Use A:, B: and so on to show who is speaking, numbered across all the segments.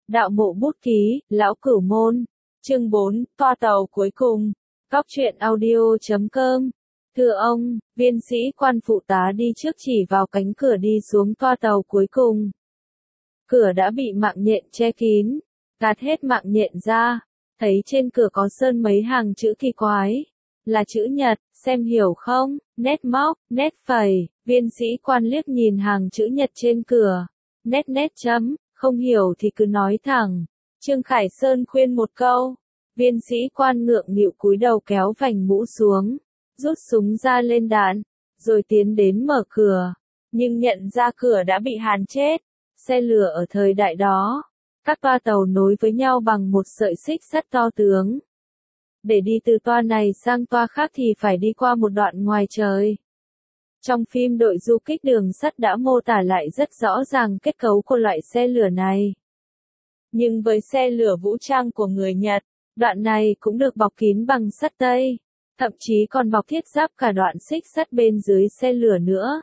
A: Đạo mộ bút ký, Lão Cửu Môn. Chương 4, toa tàu cuối cùng. Góc truyện audio.com. Thưa ông, viên sĩ quan phụ tá đi trước chỉ vào cánh cửa đi xuống toa tàu cuối cùng. Cửa đã bị mạng nhện che kín, gạt hết mạng nhện ra, thấy trên cửa có sơn mấy hàng chữ kỳ quái. Là chữ Nhật, xem hiểu không? Nét móc, nét phẩy, viên sĩ quan liếc nhìn hàng chữ Nhật trên cửa. Nét chấm, không hiểu thì cứ nói thẳng. Trương Khải Sơn khuyên một câu. Viên sĩ quan ngượng nghịu cúi đầu kéo vành mũ xuống, rút súng ra lên đạn, rồi tiến đến mở cửa. Nhưng nhận ra cửa đã bị hàn chết. Xe lửa ở thời đại đó, các toa tàu nối với nhau bằng một sợi xích sắt to tướng. Để đi từ toa này sang toa khác thì phải đi qua một đoạn ngoài trời. Trong phim Đội du kích đường sắt đã mô tả lại rất rõ ràng kết cấu của loại xe lửa này. Nhưng với xe lửa vũ trang của người Nhật, đoạn này cũng được bọc kín bằng sắt tây, thậm chí còn bọc thiết giáp cả đoạn xích sắt bên dưới xe lửa nữa.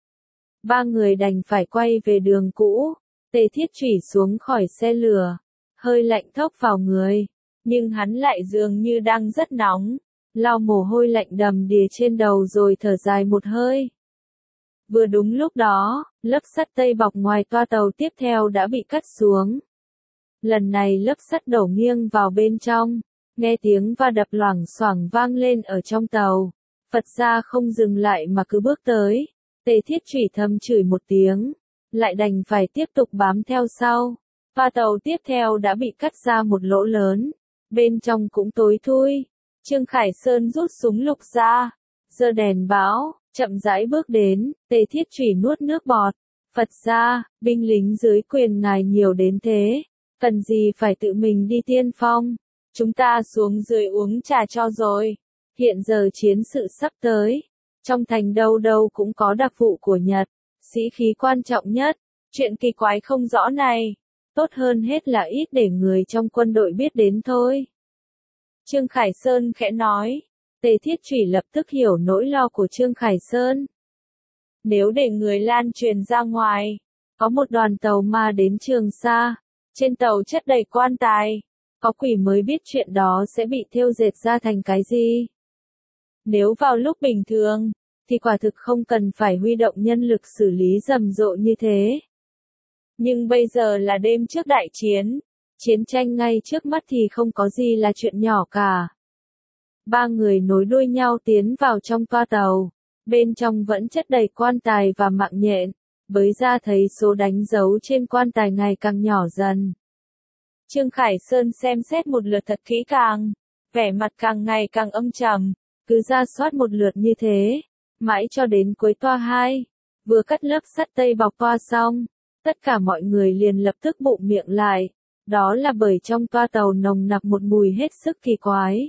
A: Ba người đành phải quay về đường cũ. Tề Thiết Chủy xuống khỏi xe lửa, hơi lạnh thốc vào người, nhưng hắn lại dường như đang rất nóng, lau mồ hôi lạnh đầm đìa trên đầu rồi thở dài một hơi. Vừa đúng lúc đó, lớp sắt tây bọc ngoài toa tàu tiếp theo đã bị cắt xuống. Lần này lớp sắt đổ nghiêng vào bên trong, nghe tiếng va đập loảng xoảng vang lên ở trong tàu. Phật gia không dừng lại mà cứ bước tới. Tề Thiết Chủy thầm chửi một tiếng, lại đành phải tiếp tục bám theo sau. Toa tàu tiếp theo đã bị cắt ra một lỗ lớn, bên trong cũng tối thui. Trương Khải Sơn rút súng lục ra, giơ đèn báo, chậm rãi bước đến. Tề Thiết Chủy nuốt nước bọt. Phật gia, binh lính dưới quyền ngài nhiều đến thế, cần gì phải tự mình đi tiên phong, chúng ta xuống dưới uống trà cho rồi. Hiện giờ chiến sự sắp tới, trong thành đâu đâu cũng có đặc vụ của Nhật, sĩ khí quan trọng nhất. Chuyện kỳ quái không rõ này, tốt hơn hết là ít để người trong quân đội biết đến thôi. Trương Khải Sơn khẽ nói. Tề Thiết Chủy lập tức hiểu nỗi lo của Trương Khải Sơn. Nếu để người lan truyền ra ngoài, có một đoàn tàu ma đến Trường Sa, trên tàu chất đầy quan tài, có quỷ mới biết chuyện đó sẽ bị thêu dệt ra thành cái gì. Nếu vào lúc bình thường, thì quả thực không cần phải huy động nhân lực xử lý rầm rộ như thế. Nhưng bây giờ là đêm trước đại chiến, chiến tranh ngay trước mắt thì không có gì là chuyện nhỏ cả. Ba người nối đuôi nhau tiến vào trong toa tàu, bên trong vẫn chất đầy quan tài và mạng nhện, bới ra thấy số đánh dấu trên quan tài ngày càng nhỏ dần. Trương Khải Sơn xem xét một lượt thật kỹ càng, vẻ mặt càng ngày càng âm trầm, cứ ra soát một lượt như thế, mãi cho đến cuối toa 2, vừa cắt lớp sắt tây bọc toa xong, tất cả mọi người liền lập tức bụm miệng lại, đó là bởi trong toa tàu nồng nặc một mùi hết sức kỳ quái.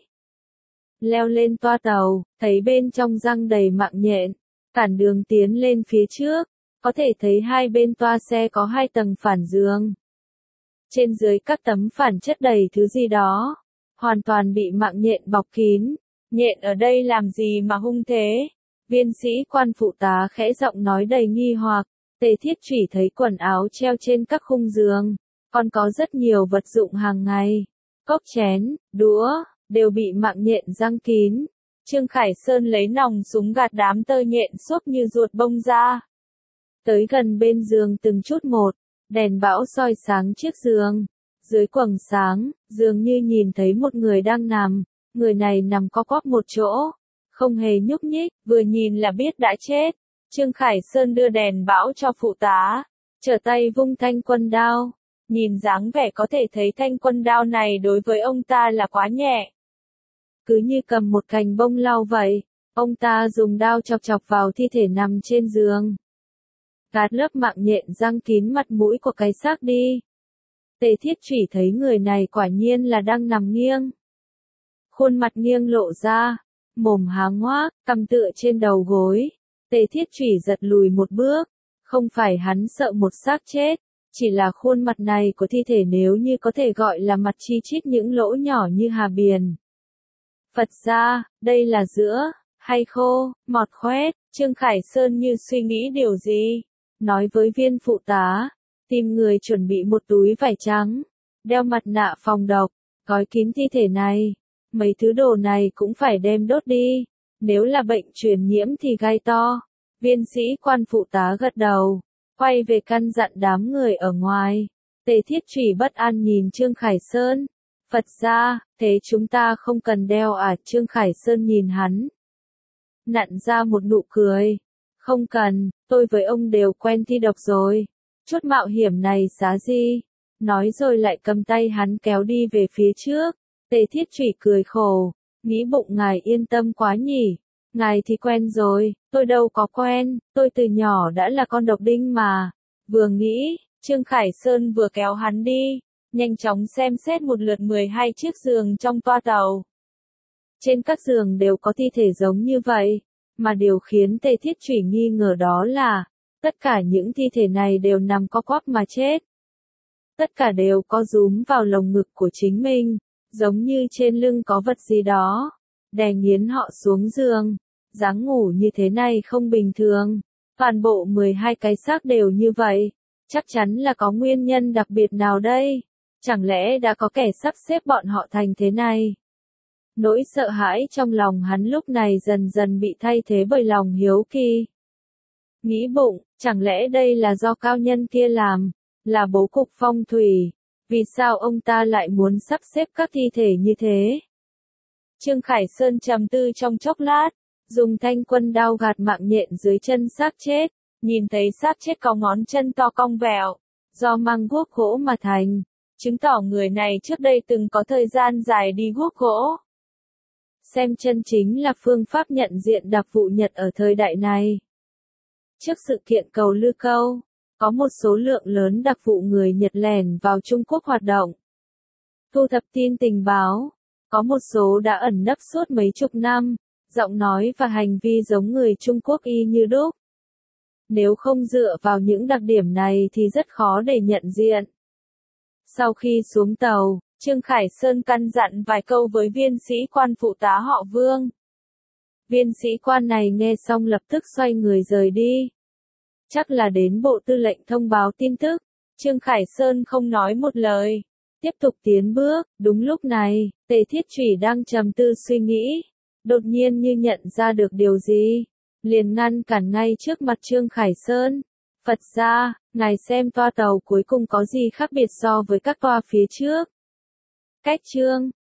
A: Leo lên toa tàu, thấy bên trong răng đầy mạng nhện, cản đường tiến lên phía trước, có thể thấy hai bên toa xe có 2 tầng phản giường. Trên dưới các tấm phản chất đầy thứ gì đó, hoàn toàn bị mạng nhện bọc kín. Nhện ở đây làm gì mà hung thế? Viên sĩ quan phụ tá khẽ giọng nói đầy nghi hoặc. Tề Thiết Chủy thấy quần áo treo trên các khung giường, còn có rất nhiều vật dụng hàng ngày, cốc chén, đũa, đều bị mạng nhện giăng kín. Trương Khải Sơn lấy nòng súng gạt đám tơ nhện xốp như ruột bông ra. Tới gần bên giường từng chút một, đèn bão soi sáng chiếc giường. Dưới quầng sáng, dường như nhìn thấy một người đang nằm. Người này nằm co quắp một chỗ, không hề nhúc nhích, vừa nhìn là biết đã chết. Trương Khải Sơn đưa đèn bão cho phụ tá, trở tay vung thanh quân đao. Nhìn dáng vẻ có thể thấy thanh quân đao này đối với ông ta là quá nhẹ. Cứ như cầm một cành bông lau vậy, ông ta dùng đao chọc chọc vào thi thể nằm trên giường. Gạt lớp mạng nhện giăng kín mặt mũi của cái xác đi. Tề Thiết Chủy thấy người này quả nhiên là đang nằm nghiêng. Khuôn mặt nghiêng lộ ra, mồm há ngoác, cằm tựa trên đầu gối. Tề Thiết Chủy giật lùi một bước, không phải hắn sợ một xác chết, chỉ là khuôn mặt này của thi thể nếu như có thể gọi là mặt chi chít những lỗ nhỏ như hà biển. Phật gia, đây là giữa, hay khô, mọt khoét. Trương Khải Sơn như suy nghĩ điều gì, nói với viên phụ tá, tìm người chuẩn bị một túi vải trắng, đeo mặt nạ phòng độc, gói kín thi thể này. Mấy thứ đồ này cũng phải đem đốt đi. Nếu là bệnh truyền nhiễm thì gai to. Viên sĩ quan phụ tá gật đầu, quay về căn dặn đám người ở ngoài. Tề Thiết Trùy bất an nhìn Trương Khải Sơn. Phật ra, thế chúng ta không cần đeo à? Trương Khải Sơn nhìn hắn, nặn ra một nụ cười. Không cần, tôi với ông đều quen thi độc rồi. Chút mạo hiểm này xá gì? Nói rồi lại cầm tay hắn kéo đi về phía trước. Tề Thiết Trùy cười khổ, nghĩ bụng ngài yên tâm quá nhỉ. Ngài thì quen rồi, tôi đâu có quen, tôi từ nhỏ đã là con độc đinh mà. Vừa nghĩ, Trương Khải Sơn vừa kéo hắn đi, nhanh chóng xem xét một lượt 12 chiếc giường trong toa tàu. Trên các giường đều có thi thể giống như vậy, mà điều khiến Tề Thiết Trùy nghi ngờ đó là, tất cả những thi thể này đều nằm co quắp mà chết. Tất cả đều co rúm vào lồng ngực của chính mình, giống như trên lưng có vật gì đó, đè nghiến họ xuống giường. Dáng ngủ như thế này không bình thường. Toàn bộ 12 cái xác đều như vậy. Chắc chắn là có nguyên nhân đặc biệt nào đây? Chẳng lẽ đã có kẻ sắp xếp bọn họ thành thế này? Nỗi sợ hãi trong lòng hắn lúc này dần dần bị thay thế bởi lòng hiếu kỳ. Nghĩ bụng, chẳng lẽ đây là do cao nhân kia làm, là bố cục phong thủy? Vì sao ông ta lại muốn sắp xếp các thi thể như thế? Trương Khải Sơn trầm tư trong chốc lát, dùng thanh quân đao gạt mạng nhện dưới chân xác chết, nhìn thấy xác chết có ngón chân to cong vẹo, do mang guốc gỗ mà thành, chứng tỏ người này trước đây từng có thời gian dài đi guốc gỗ. Xem chân chính là phương pháp nhận diện đặc vụ Nhật ở thời đại này. Trước sự kiện cầu Lư Câu, có một số lượng lớn đặc vụ người Nhật lẻn vào Trung Quốc hoạt động, thu thập tin tình báo, có một số đã ẩn nấp suốt mấy chục năm. Giọng nói và hành vi giống người Trung Quốc y như đúc. Nếu không dựa vào những đặc điểm này thì rất khó để nhận diện. Sau khi xuống tàu, Trương Khải Sơn căn dặn vài câu với viên sĩ quan phụ tá họ Vương. Viên sĩ quan này nghe xong lập tức xoay người rời đi. Chắc là đến bộ tư lệnh thông báo tin tức. Trương Khải Sơn không nói một lời, tiếp tục tiến bước. Đúng lúc này, Tề Thiết Trùy đang trầm tư suy nghĩ, đột nhiên như nhận ra được điều gì, liền ngăn cản ngay trước mặt Trương Khải Sơn. Phật ra, ngài xem toa tàu cuối cùng có gì khác biệt so với các toa phía trước. Cách Trương